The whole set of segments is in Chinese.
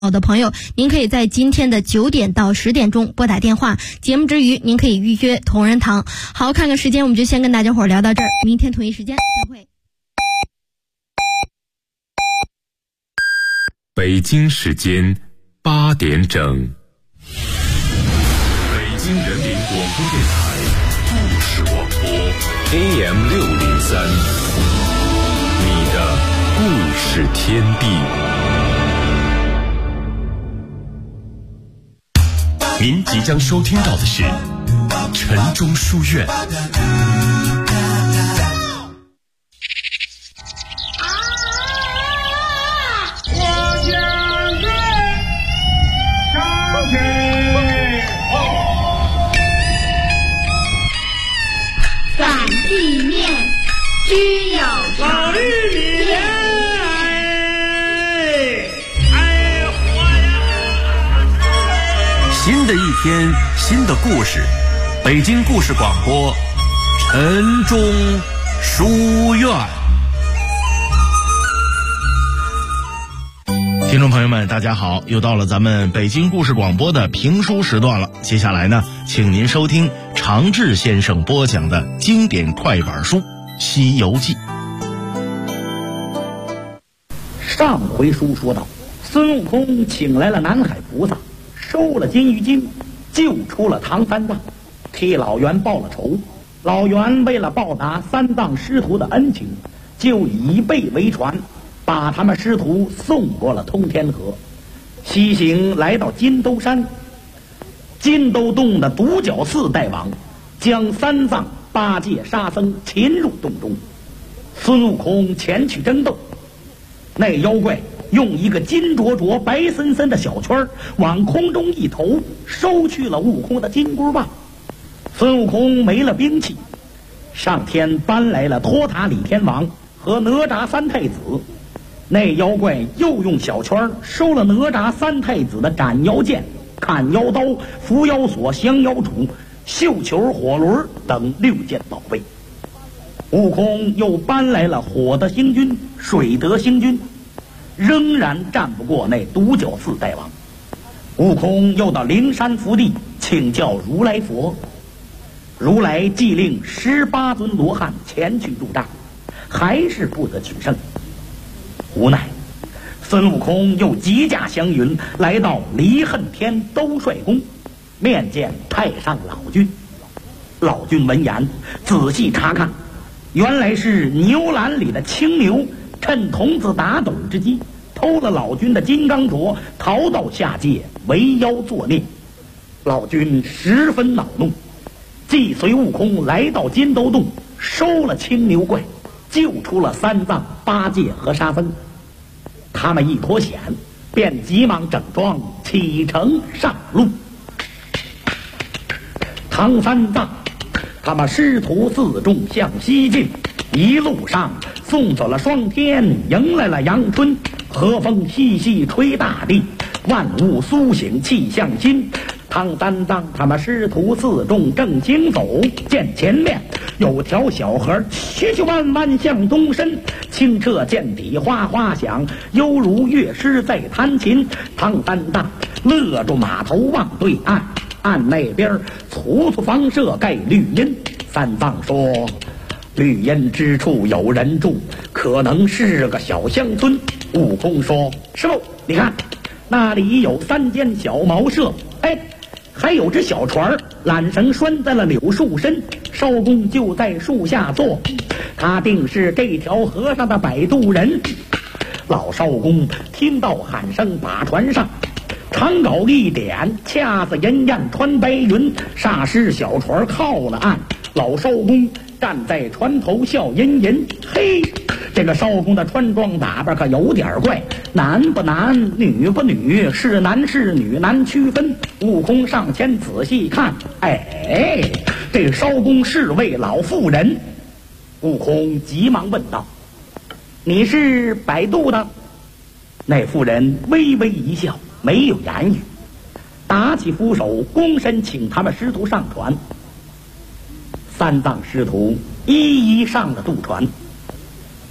好的朋友，您可以在今天的9点到10点钟拨打电话，节目之余您可以预约同仁堂。好，看个时间，我们就先跟大家伙聊到这儿，明天同一时间再会。 北京时间8点整，北京人民广播电台故事广播 AM603，你的故事天地。您即将收听到的是晨钟书院。 赶地面，需要老玉米， 新的一天，新的故事，北京故事广播，晨钟书院。听众朋友们，大家好，又到了咱们北京故事广播的评书时段了。接下来呢，请您收听常志先生播讲的经典快板书《西游记》。 上回书说到，孙悟空请来了南海菩萨，收了金鱼精，救出了唐三藏，替老袁报了仇。老袁为了报答三藏师徒的恩情，就以背为船，把他们师徒送过了通天河，西行来到金兜山。金兜洞的独角寺大王将三藏八戒沙僧擒入洞中，孙悟空前去争斗，那妖怪用一个金灼灼白森森的小圈往空中一投，收去了悟空的金箍棒。孙悟空没了兵器，上天搬来了托塔李天王和哪吒三太子。那妖怪又用小圈收了哪吒三太子的斩妖剑、砍妖刀、伏妖锁、降妖杵、绣球、火轮等6件宝贝。悟空又搬来了火的星君、水的星君，仍然战不过那独角寺大王。悟空又到灵山福地请教如来佛，如来既令18尊罗汉前去助战，还是不得取胜。无奈孙悟空又急驾祥云来到离恨天兜率宫，面见太上老君。老君闻言仔细查看，原来是牛栏里的青牛趁童子打盹之机偷了老君的金刚镯，逃到下界为妖作孽。老君十分恼怒，即随悟空来到金兜洞，收了青牛怪，救出了三藏、八戒和沙僧。他们一脱险，便急忙整装启程上路。唐三藏他们师徒4众向西进，一路上送走了霜天，迎来了阳春，和风细细吹大地，万物苏醒气象新。唐三藏他们师徒4众正行走，见前面有条小河曲曲弯弯向东伸，清澈见底哗哗响，犹如乐师在弹琴。唐三藏勒住马头望对岸，岸那边粗粗房舍盖绿荫。三藏说，绿荫之处有人住，可能是个小乡村。悟空说，师傅你看那里有3间小茅舍，还有只小船，缆绳拴在了柳树身，艄公就在树下坐，他定是这条河上的摆渡人。老艄公听到喊声，把船上长镐一点，掐子银焰穿白云，霎时小船靠了岸。老艄公站在船头笑吟吟，嘿，这个艄公的穿装打扮可有点怪，男不男，女不女，是男是女难区分。悟空上前仔细看，这艄公是位老妇人。悟空急忙问道，你是摆渡的？那妇人微微一笑，没有言语，打起扶手，躬身请他们师徒上船。三藏师徒一一上了渡船。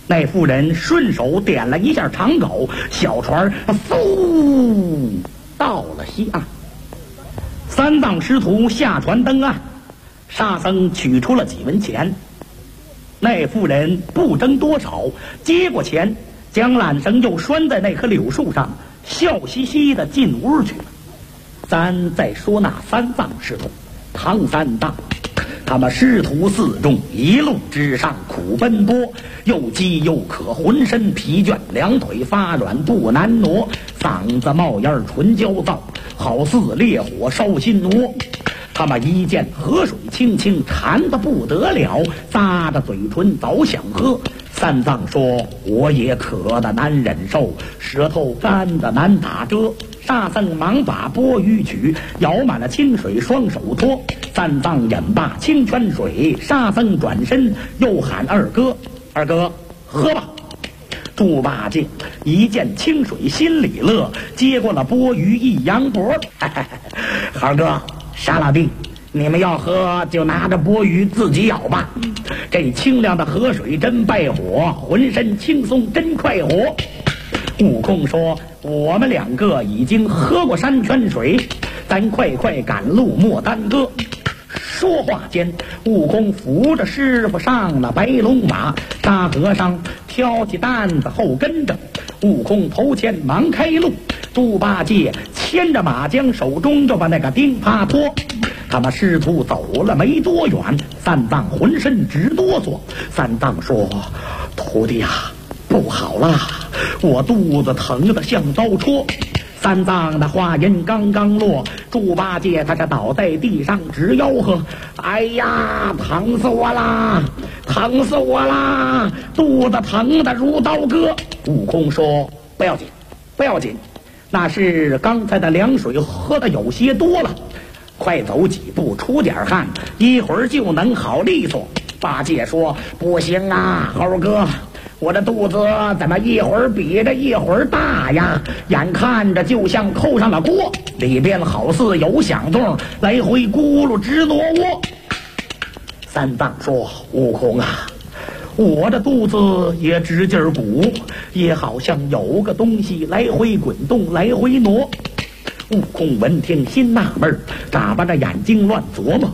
那妇人顺手点了一下长狗，小船嗖到了西岸。三藏师徒下船登岸，沙僧取出了几文钱。那妇人不争多少，接过钱，将缆绳又拴在那棵柳树上，笑嘻嘻的进屋去了。咱再说那三藏师徒，唐三藏他们师徒四众一路之上苦奔波，又饥又渴，浑身疲倦，两腿发软不难挪，嗓子冒烟，唇焦燥，好似烈火烧心窝。他们一见河水清清，馋得不得了，咂着嘴唇早想喝。三藏说：“我也渴得难忍受，舌头干得难打遮。”沙僧忙把钵盂取，舀满了清水，双手托。三藏饮罢清泉水，沙僧转身又喊二哥：“二哥，喝吧！”猪八戒一见清水心里乐，接过了钵盂一扬脖：“二哥，傻老弟，你们要喝就拿着钵盂自己舀吧。这清凉的河水真败火，浑身轻松真快活。”悟空说：“我们两个已经喝过山泉水，咱快快赶路，莫耽搁。”说话间，悟空扶着师傅上了白龙马，沙和尚挑起担子后跟着。悟空头前忙开路，猪八戒牵着马缰，手中就把那个钉耙拖。他们师徒走了没多远，三藏浑身直哆嗦。三藏说：“徒弟啊，不好啦，我肚子疼得像刀戳。”三藏的话音刚刚落，猪八戒他是倒在地上直吆喝：“哎呀，疼死我啦！疼死我啦！肚子疼得如刀割。”悟空说：“不要紧，不要紧，那是刚才的凉水喝得有些多了，快走几步出点汗，一会儿就能好利索。”八戒说：“不行啊，猴哥，我这肚子怎么一会儿比着一会儿大呀？眼看着就像扣上了锅，里边好似有响动，来回咕噜直挪窝。”三藏说：“悟空啊，我这肚子也直劲儿鼓，也好像有个东西来回滚动，来回挪。”悟空闻听心纳闷，眨巴着眼睛乱琢磨：“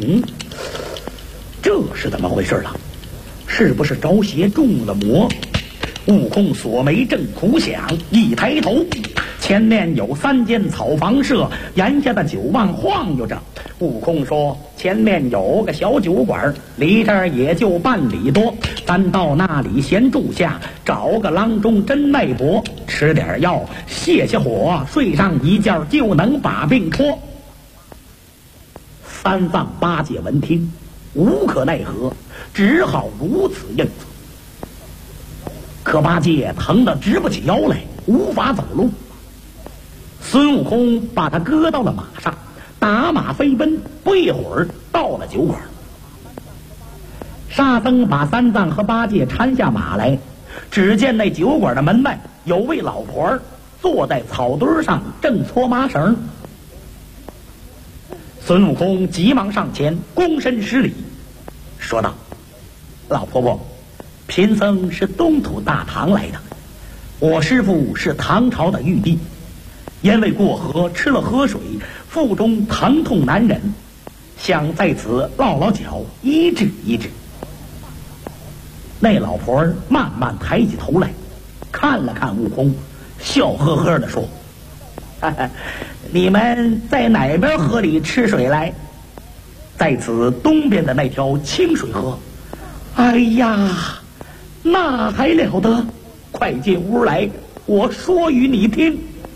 这是怎么回事了？是不是着邪中了魔？”悟空锁眉正苦想，一抬头，前面有3间草房舍，檐下的酒棒晃悠着。悟空说：“前面有个小酒馆，离这儿也就半里多，咱到那里先住下，找个郎中真脉搏，吃点药泄泄火，睡上一觉就能把病脱。”三藏八戒闻听无可奈何，只好如此应付。可八戒疼得直不起腰来，无法走路。孙悟空把他搁到了马上，打马飞奔，不一会儿到了酒馆。沙僧把三藏和八戒搀下马来，只见那酒馆的门外有位老婆坐在草堆上，正搓麻绳。孙悟空急忙上前躬身施礼，说道：“老婆婆，贫僧是东土大唐来的，我师父是唐朝的玉帝，因为过河吃了河水，腹中疼痛难忍，想在此落落脚医治医治。”那老婆慢慢抬起头来，看了看悟空，笑呵呵地说：“你们在哪边河里吃水来？”“在此东边的那条清水河。”“哎呀，那还了得！快进屋来，我说与你听。”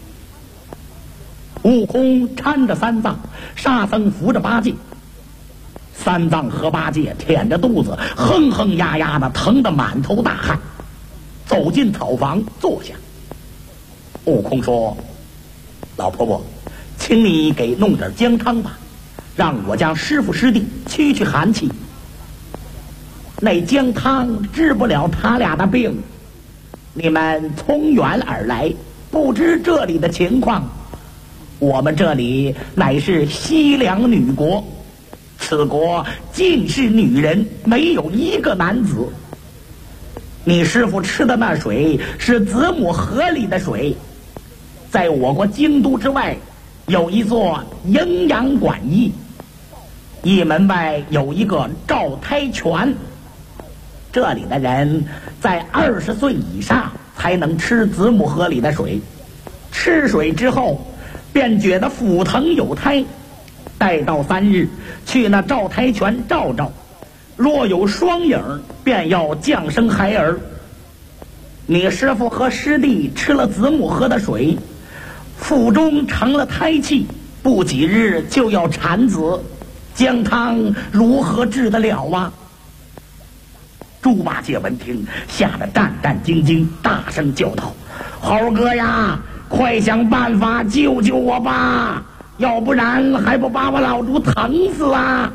悟空搀着三藏，沙僧扶着八戒。三藏和八戒舔着肚子，哼哼呀呀的，疼得满头大汗，走进草房坐下。悟空说：“老婆婆，请你给弄点姜汤吧，让我家师父师弟驱驱寒气。那姜汤治不了他俩的病，你们从远而来，不知这里的情况。我们这里乃是西凉女国，此国尽是女人，没有一个男子。 你师傅吃的那水是子母河里的水。在我国京都之外有一座营养馆驿，驿门外有一个照胎泉，这里的人在20岁以上才能吃子母河里的水，吃水之后便觉得腹疼有胎，待到3日去那照胎泉照照，若有双影便要降生孩儿。你师傅和师弟吃了子母河的水，腹中成了胎气，不几日就要产子，姜汤如何治得了啊？猪八戒闻听，吓得战战兢兢，大声叫道：猴哥呀，快想办法救救我吧，要不然还不把我老猪疼死啊！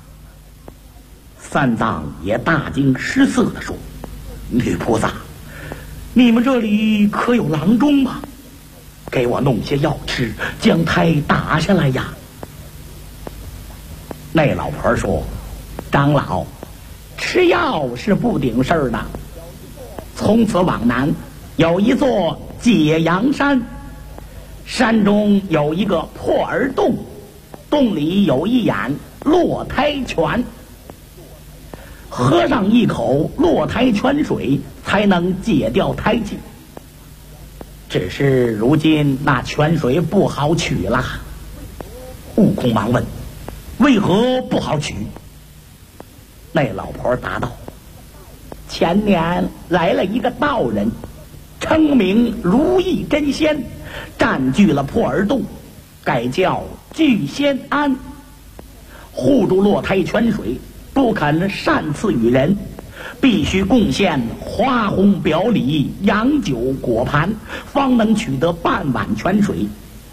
三藏也大惊失色地说：女菩萨，你们这里可有郎中吗？给我弄些药吃，将胎打下来呀。那老婆说：长老，吃药是不顶事儿的。从此往南有一座解阳山，山中有一个破儿洞，洞里有一眼落胎泉，喝上一口落胎泉水才能解掉胎气。只是如今那泉水不好取了。悟空忙问：为何不好取？那老婆答道：前年来了一个道人，称名如意真仙，占据了破儿洞，改叫聚仙庵，护住落胎泉水，不肯擅赐与人，必须贡献花红表里、洋酒果盘，方能取得半碗泉水。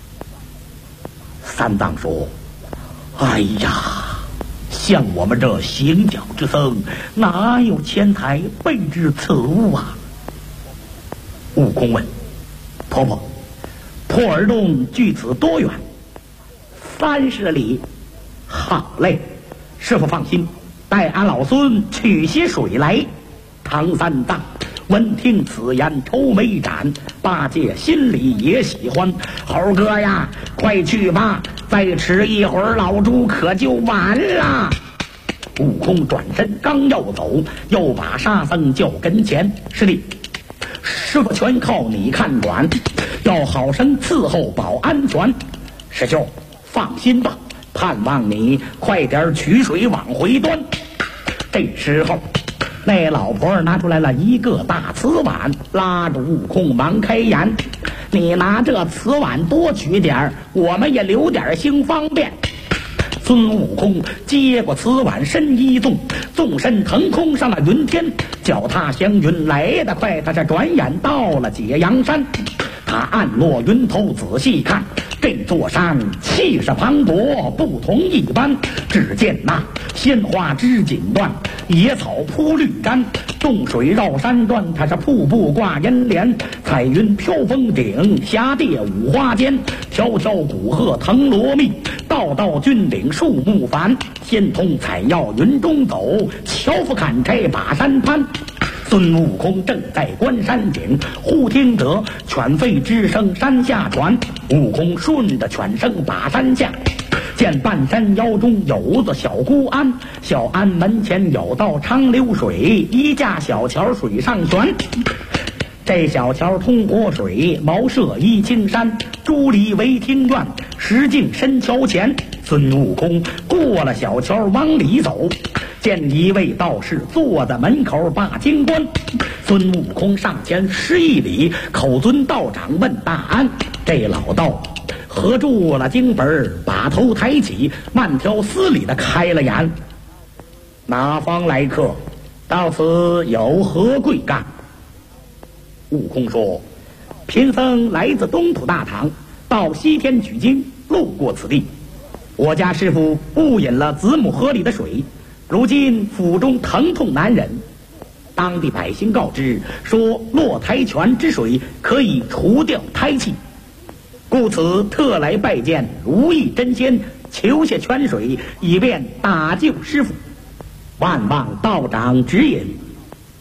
三藏说：哎呀，像我们这行脚之僧，哪有钱财备置此物啊？悟空问：婆婆，破儿洞距此多远？30里。好嘞，师傅放心，待俺老孙取些水来。唐三藏闻听此言，愁眉展，八戒心里也喜欢。猴哥呀，快去吧，再迟一会儿老猪可就完了。悟空转身刚要走，又把沙僧叫跟前：师弟，师傅全靠你看管，要好生伺候保安全。师兄放心吧，盼望你快点取水往回端。这时候那老婆拿出来了一个大瓷碗，拉着悟空忙开言：你拿这瓷碗多取点，我们也留点心方便。孙悟空接过瓷碗，身一纵，纵身腾空上了云天，脚踏祥云来得快，他这转眼到了解阳山。他按落云头仔细看，这座山气势磅礴，不同一般。只见那鲜花枝锦乱，野草铺绿毡，洞水绕山端，它是瀑布挂烟帘，彩云飘峰顶，霞蝶舞花间，条条古鹤藤萝密，道道峻岭树木繁。仙通采药云中走，樵夫砍柴把山攀。孙悟空正在观山景，忽听得犬吠之声山下传。悟空顺着犬声把山下，见半山腰中有座小孤庵，小庵门前有道长流水，一架小桥水上悬。这小桥通活水，茅舍依青山，竹篱围庭院，石径深桥前。孙悟空过了小桥往里走，见一位道士坐在门口把经关。孙悟空上前施一礼，口尊道长问大安。这老道合住了经本，把头抬起，慢条斯理的开了眼：哪方来客？到此有何贵干？悟空说：贫僧来自东土大唐，到西天取经，路过此地。我家师傅误饮了子母河里的水，如今腹中疼痛难忍。当地百姓告知说，落胎泉之水可以除掉胎气，故此特来拜见如意真仙，求下泉水，以便打救师傅。万望道长指引。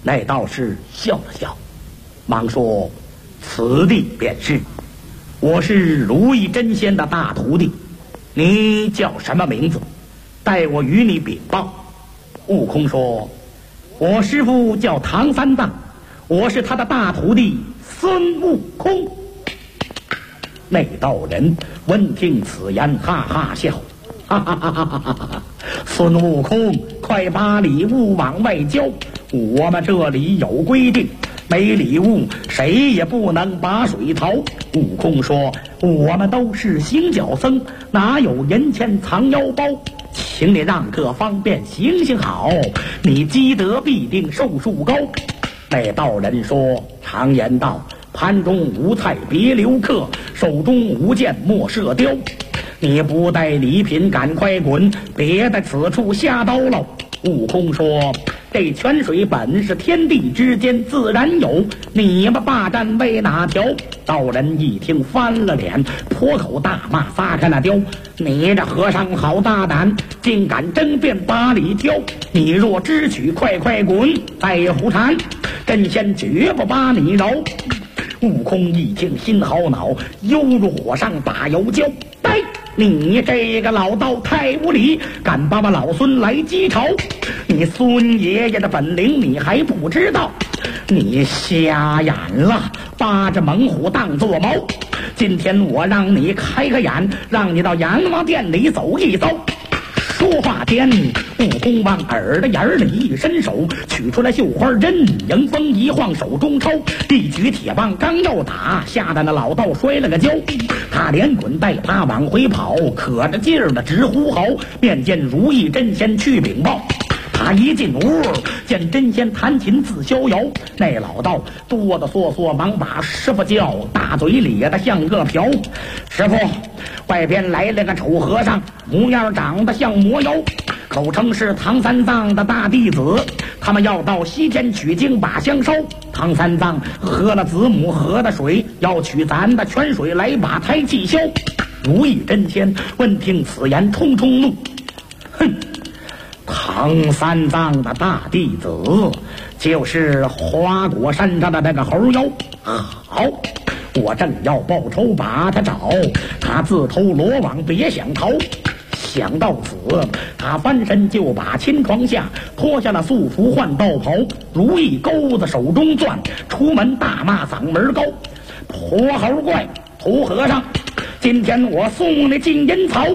那道士笑了笑，忙说：“此地便是，我是如意真仙的大徒弟，你叫什么名字？待我与你禀报。”悟空说：“我师父叫唐三藏，我是他的大徒弟孙悟空。”那道人闻听此言，哈哈笑，哈哈哈哈哈哈！孙悟空，快把礼物往外交，我们这里有规定，没礼物谁也不能把水淘。悟空说：“我们都是行脚僧，哪有人前藏腰包？请你让个方便行行好，你积德必定寿数高。”那道人说：“常言道，盘中无菜别留客，手中无剑莫射雕。你不带礼品赶快滚，别在此处瞎叨唠。”悟空说：“这泉水本是天地之间自然有，你们霸占为哪条？”道人一听翻了脸，破口大骂，撒开那雕：“你这和尚好大胆，竟敢争辩把理挑！你若知取，快快滚！再胡缠，真仙绝不把你饶！”悟空一听心好恼，犹如火上打油椒。呆，你这个老道太无礼，敢把我老孙来击朝！你孙爷爷的本领你还不知道？你瞎眼了，扒着猛虎当作猫！今天我让你开开眼，让你到阎王殿里走一遭。说话间，悟空往耳朵眼里一伸手，取出来绣花针，迎风一晃手中抄，一举铁棒刚要打，吓得那老道摔了个跤。他连滚带爬往回跑，可着劲儿的直呼嚎，面见如意真仙去禀报。他一进屋，见真仙弹琴自逍遥，那老道哆哆嗦嗦忙把师傅叫，大嘴咧得像个瓢。师傅，外边来了个丑和尚，模样长得像魔妖，口称是唐三藏的大弟子，他们要到西天取经把香烧。唐三藏喝了子母河的水，要取咱的泉水来把胎气消。如意真仙闻听此言，冲冲怒，哼！唐三藏的大弟子就是花果山上的那个猴妖。好，我正要报仇把他找，他自投罗网别想逃。想到此，他翻身就把秦床下，脱下了素服换道袍，如意钩子手中攥，出门大骂嗓门高：“泼猴怪，土和尚，今天我送你进阴曹！”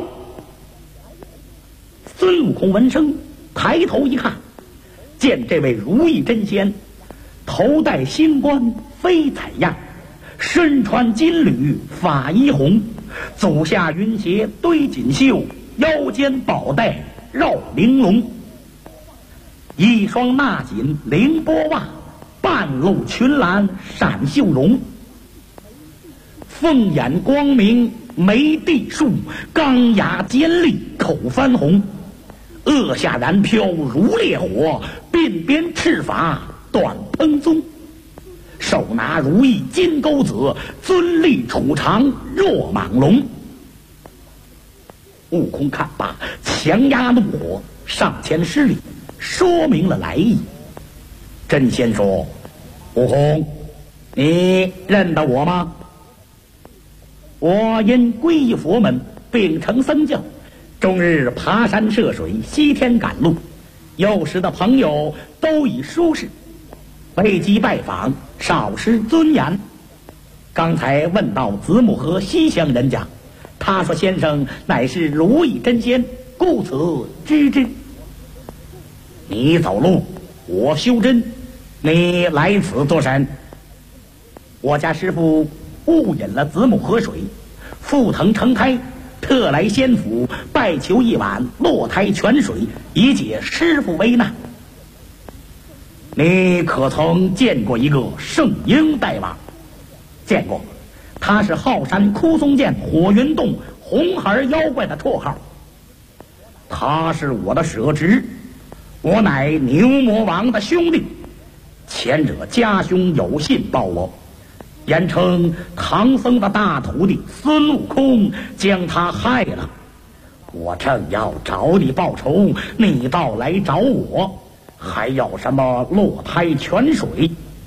孙悟空闻声抬头一看，见这位如意真仙头戴星冠飞彩样，身穿金缕发衣红，足下云鞋堆锦绣，腰间宝带绕玲珑，一双纳锦绫波袜，半露裙栏闪绣绒，凤眼光明眉地竖，钢牙尖利口翻红，额下燃飘如烈火，鬓边赤发短蓬松，手拿如意金钩子，尊立杵长若蟒龙。悟空看罢，强压怒火，上前施礼，说明了来意。真仙说：“悟空，你认得我吗？我因皈依佛门，秉承僧教，终日爬山涉水，西天赶路，有时的朋友都以舒适，未及拜访，少失尊严。刚才问到子母河西乡人家，他说先生乃是如意真仙，故此知之。你走路，我修真，你来此作甚？我家师父误饮了子母河水，腹疼成胎，特来仙府拜求一碗落胎泉水，以解师父危难。你可曾见过一个圣婴大王？见过，他是浩山枯松涧火云洞红孩妖怪的绰号。他是我的舍侄，我乃牛魔王的兄弟。前者家兄有信报我，言称唐僧的大徒弟孙悟空将他害了。我正要找你报仇，你倒来找我， 还要什么落胎泉水？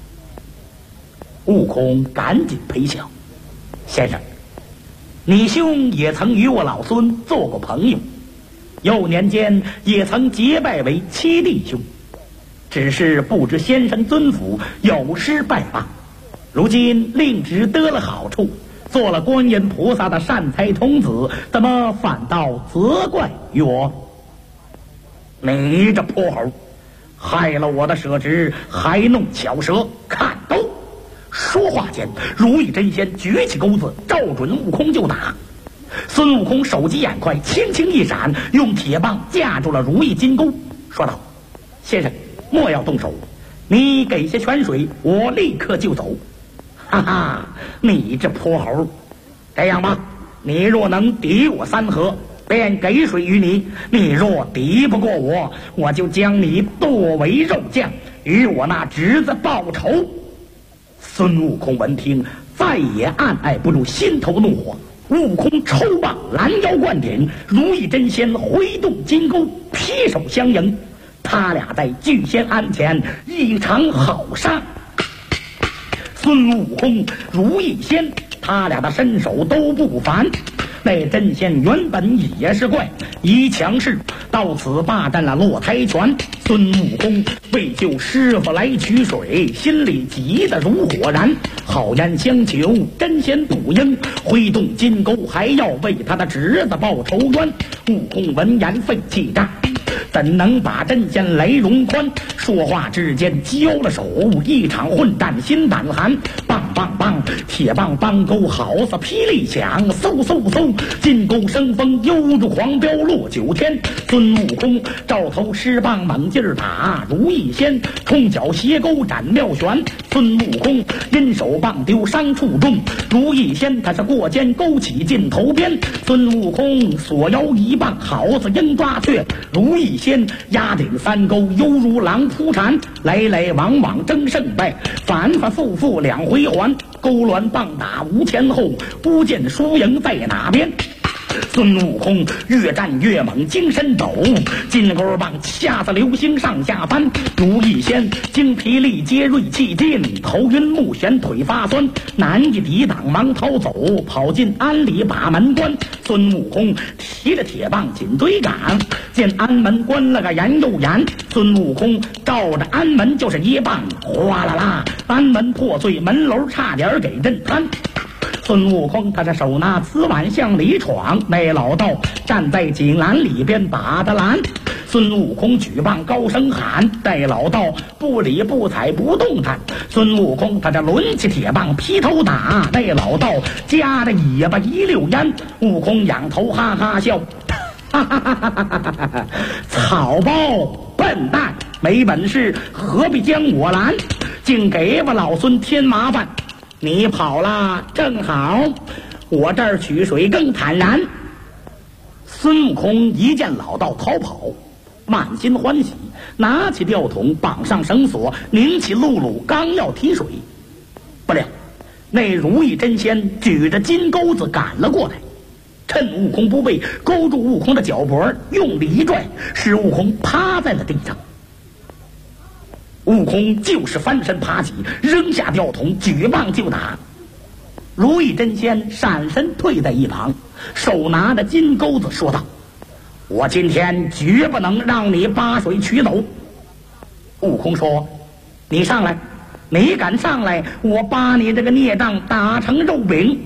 悟空赶紧陪笑：“先生，你兄也曾与我老孙做过朋友，幼年间也曾结拜为七弟兄，只是不知先生尊府有失拜罢，如今令侄得了好处，做了观音菩萨的善财童子，怎么反倒责怪于我？你这泼猴，害了我的舍侄，还弄巧舌，看都！”说话间，如意真仙举起钩子，照准悟空就打。孙悟空手疾眼快，轻轻一闪，用铁棒架住了如意金钩，说道：“先生，莫要动手，你给些泉水，我立刻就走。”哈哈，你这泼猴！这样吧，你若能抵我3合，便给水于你；你若敌不过我，我就将你剁为肉酱，与我那侄子报仇。孙悟空闻听，再也按捺不住心头怒火，悟空抽棒拦腰灌顶，如意真仙挥动金钩，劈手相迎。他俩在聚仙庵前一场好杀。孙悟空、如意仙，他俩的身手都不凡。那真仙原本也是怪，一强势，到此霸占了落胎泉。孙悟空为救师傅来取水，心里急得如火燃，好言相求，真仙不应，挥动金钩，还要为他的侄子报仇冤。悟空闻言费气战，怎能把真仙来容宽？说话之间交了手，一场混战心胆寒。棒棒棒，铁棒帮钩好似霹雳响，嗖嗖嗖，金钩生风，犹如黄标落九天。孙悟空照头施棒猛劲儿打，如意仙冲脚斜钩斩妙旋。孙悟空因手棒丢伤处重，如意仙他是过肩勾起尽头边。孙悟空锁腰一棒好似鹰抓雀，如意仙压顶3钩犹如狼扑蝉，来来往往争胜败，反反复复2回环，勾銮棒打无前后，不见输赢在哪边。孙悟空越战越猛，精神抖，金钩棒掐得流星上下翻。如意仙精疲力竭，锐气尽，头晕目眩，腿发酸，难以抵挡，忙逃走，跑进庵里把门关。孙悟空提着铁棒紧追赶，见庵门关了个严又严，孙悟空照着庵门就是一棒，哗啦啦，庵门破碎，门楼差点给震瘫。孙悟空他是手拿瓷碗向里闯，那老道站在井栏里边把他拦。孙悟空举棒高声喊，那老道不理不睬不动弹。孙悟空他这抡起铁棒劈头打，那老道夹着尾巴一溜烟。悟空仰头哈哈笑，哈哈哈哈哈哈！草包笨蛋，没本事何必将我拦？竟给我老孙添麻烦。你跑了正好，我这儿取水更坦然。孙悟空一见老道逃跑，满心欢喜，拿起吊桶绑上绳索，拧起辘轳，刚要提水，不料那如意真仙举着金钩子赶了过来，趁悟空不备，勾住悟空的脚脖，用力一拽，使悟空趴在了地上。悟空就是翻身爬起，扔下吊桶，举棒就打。如意真仙闪身退在一旁，手拿着金钩子说道：“我今天绝不能让你拔水取走。”悟空说：“你上来，你敢上来，我把你这个孽障打成肉饼。”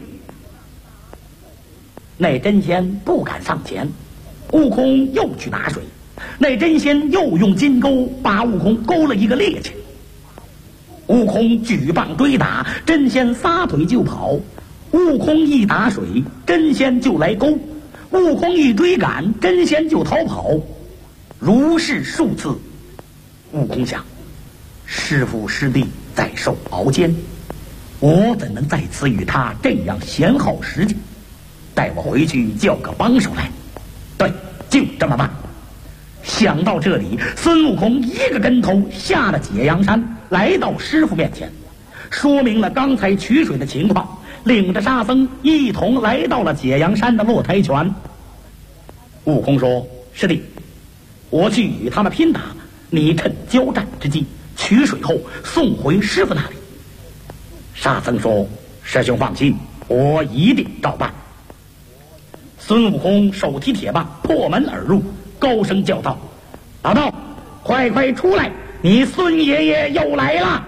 那真仙不敢上前，悟空又去打水。那真仙又用金钩把悟空勾了一个趔趄，悟空举棒追打，真仙撒腿就跑。悟空一打水，真仙就来勾；悟空一追赶，真仙就逃跑。如是数次，悟空想：师父师弟在受熬煎，我怎能在此与他这样闲耗时间？待我回去叫个帮手来。对，就这么办。想到这里，孙悟空一个跟头下了解阳山，来到师傅面前，说明了刚才取水的情况，领着沙僧一同来到了解阳山的落胎泉。悟空说：“师弟，我去与他们拼打， 你趁交战之际取水后送回师傅那里。沙僧说：师兄放心，我一定照办。孙悟空手提铁棒破门而入，高声叫道：老道，快快出来，你孙爷爷又来了。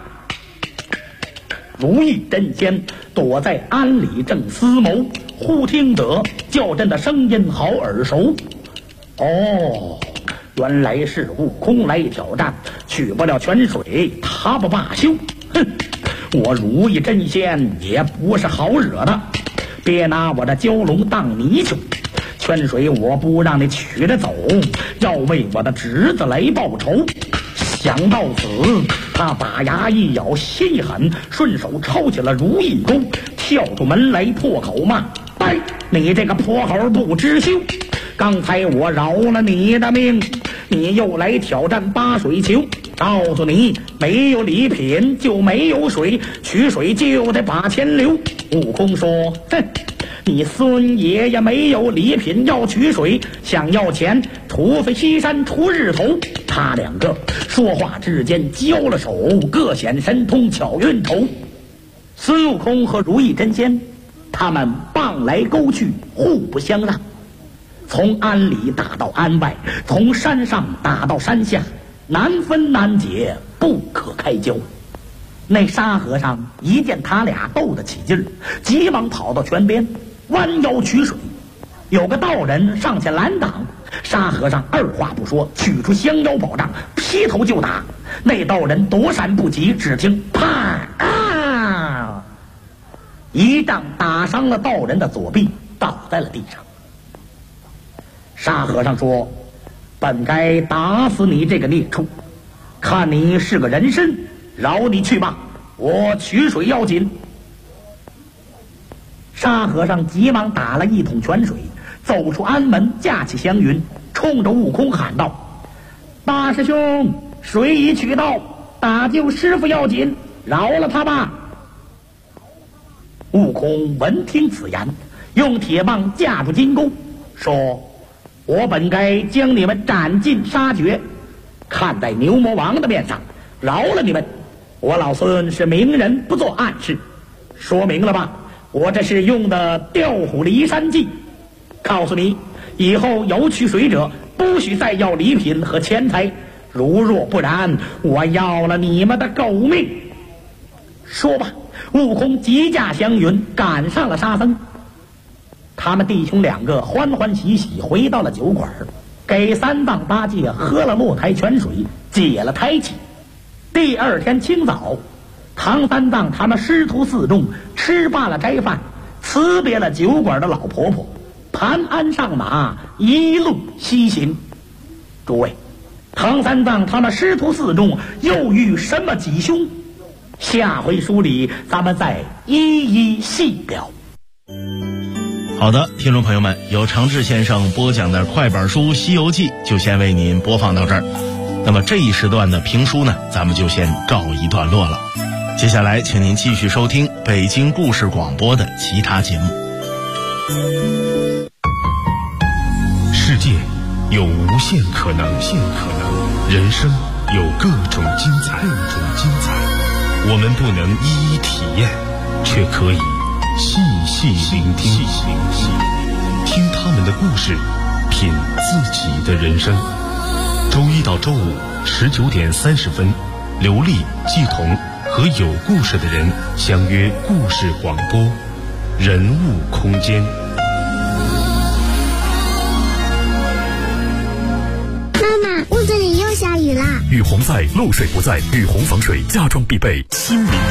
如意真仙躲在庵里正思谋，忽听得叫阵的声音好耳熟。哦，原来是悟空来挑战，取不了泉水他不罢休。哼，我如意真仙也不是好惹的，别拿我的蛟龙当泥鳅。泉水我不让你取着走，要为我的侄子来报仇。想到此，他把牙一咬，心一狠，顺手抄起了如意钩，跳出门来破口骂：呆，你这个泼猴不知羞！刚才我饶了你的命，你又来挑战八水球。告诉你，没有礼品就没有水，取水就得把钱留。悟空说：哼，你孙爷爷没有礼品要取水，想要钱土匪西山出日头。他两个说话之间交了手，各显神通巧运筹。孙悟空和如意真仙他们棒来钩去，互不相让，从庵里打到庵外，从山上打到山下，难分难解，不可开交。那沙和尚一见他俩斗得起劲儿，急忙跑到泉边弯腰取水。有个道人上前拦挡，沙和尚二话不说，取出降妖宝杖，劈头就打。那道人躲闪不及，只听啪啊！一杖打伤了道人的左臂，倒在了地上。沙和尚说：本该打死你这个孽畜，看你是个人参，饶你去吧，我取水要紧。沙和尚急忙打了一桶泉水，走出庵门，架起祥云，冲着悟空喊道：大师兄，水已取到，打救师傅要紧，饶了他吧。悟空闻听此言，用铁棒架住金钩，说：我本该将你们斩尽杀绝，看在牛魔王的面上，饶了你们。我老孙是明人，不做暗事，说明了吧？我这是用的调虎离山计，告诉你，以后有取水者不许再要礼品和钱财，如若不然，我要了你们的狗命。说吧，悟空急驾祥云赶上了沙僧。他们弟兄两个欢欢喜喜回到了酒馆，给三藏八戒喝了落台泉水，解了胎气。第二天清早，唐三藏他们师徒四众吃罢了斋饭，辞别了酒馆的老婆婆，盘鞍上马，一路西行。诸位，唐三藏他们师徒四众又遇什么吉凶？下回书里咱们再一一细表。 好的，听众朋友们，由常志先生播讲的快板书《西游记》就先为您播放到这儿。那么这一时段的评书呢，咱们就先告一段落了。接下来请您继续收听北京故事广播的其他节目。 世界有无限可能，人生有各种精彩，我们不能一一体验，却可以细细聆听，听他们的故事，品自己的人生。周一到周五19点30分，刘丽、季彤和有故事的人相约故事广播，人物空间。 妈妈，屋子里又下雨啦！ 雨洪在，漏水不在，雨洪防水家装必备亲民